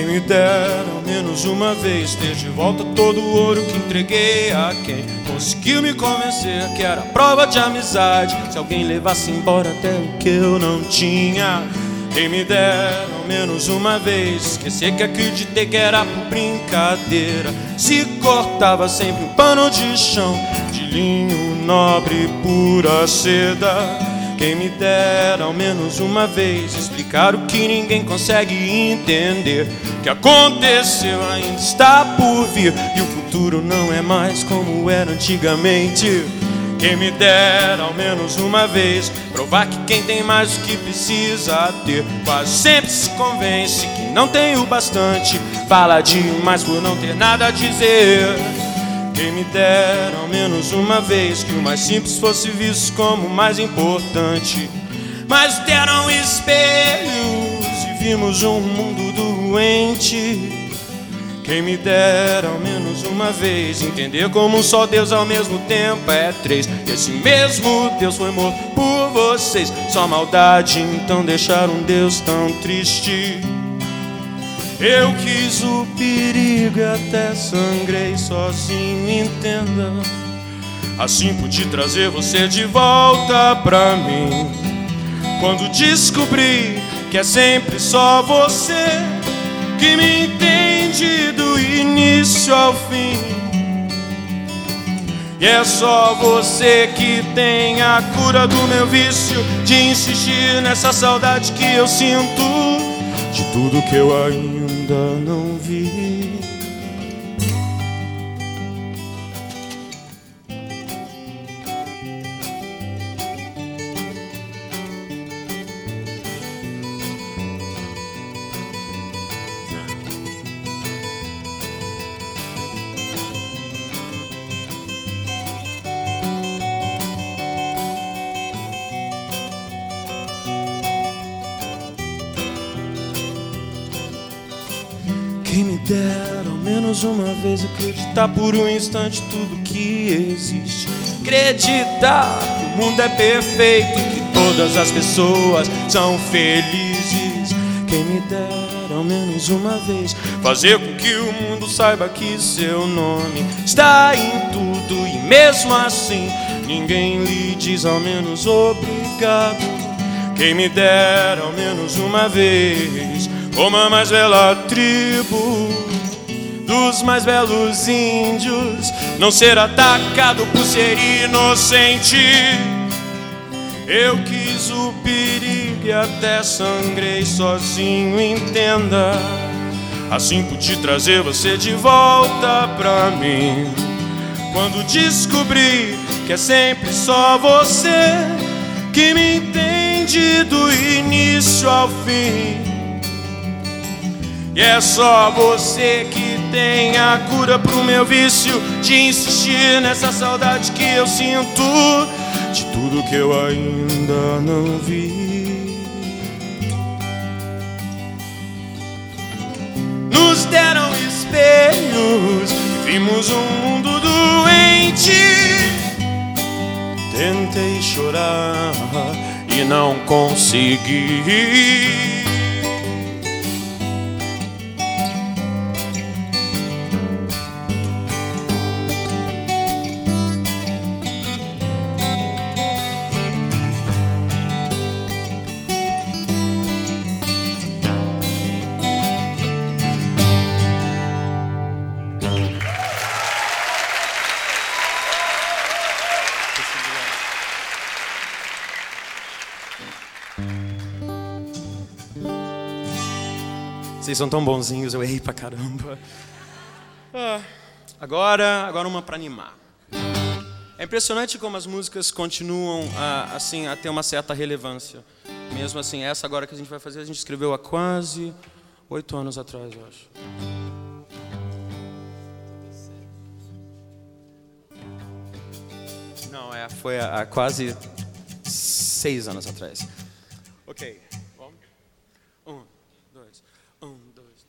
Quem me dera ao menos uma vez ter de volta todo o ouro que entreguei a quem conseguiu me convencer que era prova de amizade. Se alguém levasse embora até o que eu não tinha. Quem me dera ao menos uma vez esquecer que acreditei que era por brincadeira. Se cortava sempre um pano de chão de linho nobre, pura seda. Quem me dera ao menos uma vez explicar o que ninguém consegue entender. Que aconteceu ainda está por vir e o futuro não é mais como era antigamente. Quem me dera ao menos uma vez provar que quem tem mais do que precisa ter quase sempre se convence que não tem o bastante. Fala demais por não ter nada a dizer. Quem me dera ao menos uma vez que o mais simples fosse visto como o mais importante. Mas deram espelhos e vimos um mundo doente. Quem me dera ao menos uma vez entender como só Deus ao mesmo tempo é três. E esse mesmo Deus foi morto por vocês. Só maldade então deixar um Deus tão triste. Eu quis o perigo e até sangrei sozinho, entenda. Assim pude trazer você de volta pra mim. Quando descobri que é sempre só você que me entende do início ao fim. E é só você que tem a cura do meu vício de insistir nessa saudade que eu sinto de tudo que eu ainda não vi. Quem me dera ao menos uma vez acreditar por um instante tudo que existe. Acreditar que o mundo é perfeito, que todas as pessoas são felizes. Quem me dera ao menos uma vez fazer com que o mundo saiba que seu nome está em tudo. E mesmo assim ninguém lhe diz ao menos obrigado. Quem me dera ao menos uma vez como a mais bela tribo dos mais belos índios não ser atacado por ser inocente. Eu quis o perigo e até sangrei sozinho, entenda. Assim pude trazer você de volta pra mim. Quando descobri que é sempre só você que me entende do início ao fim. E é só você que tem a cura pro meu vício de insistir nessa saudade que eu sinto de tudo que eu ainda não vi. Nos deram espelhos e vimos um mundo doente. Tentei chorar e não consegui. Vocês são tão bonzinhos, eu errei pra caramba. Agora uma pra animar. É impressionante como as músicas continuam assim, a ter uma certa relevância. Mesmo assim, essa agora que a gente vai fazer, a gente escreveu há quase 8 anos atrás, eu acho. Não, foi há quase 6 anos atrás. Ok, vamos? 1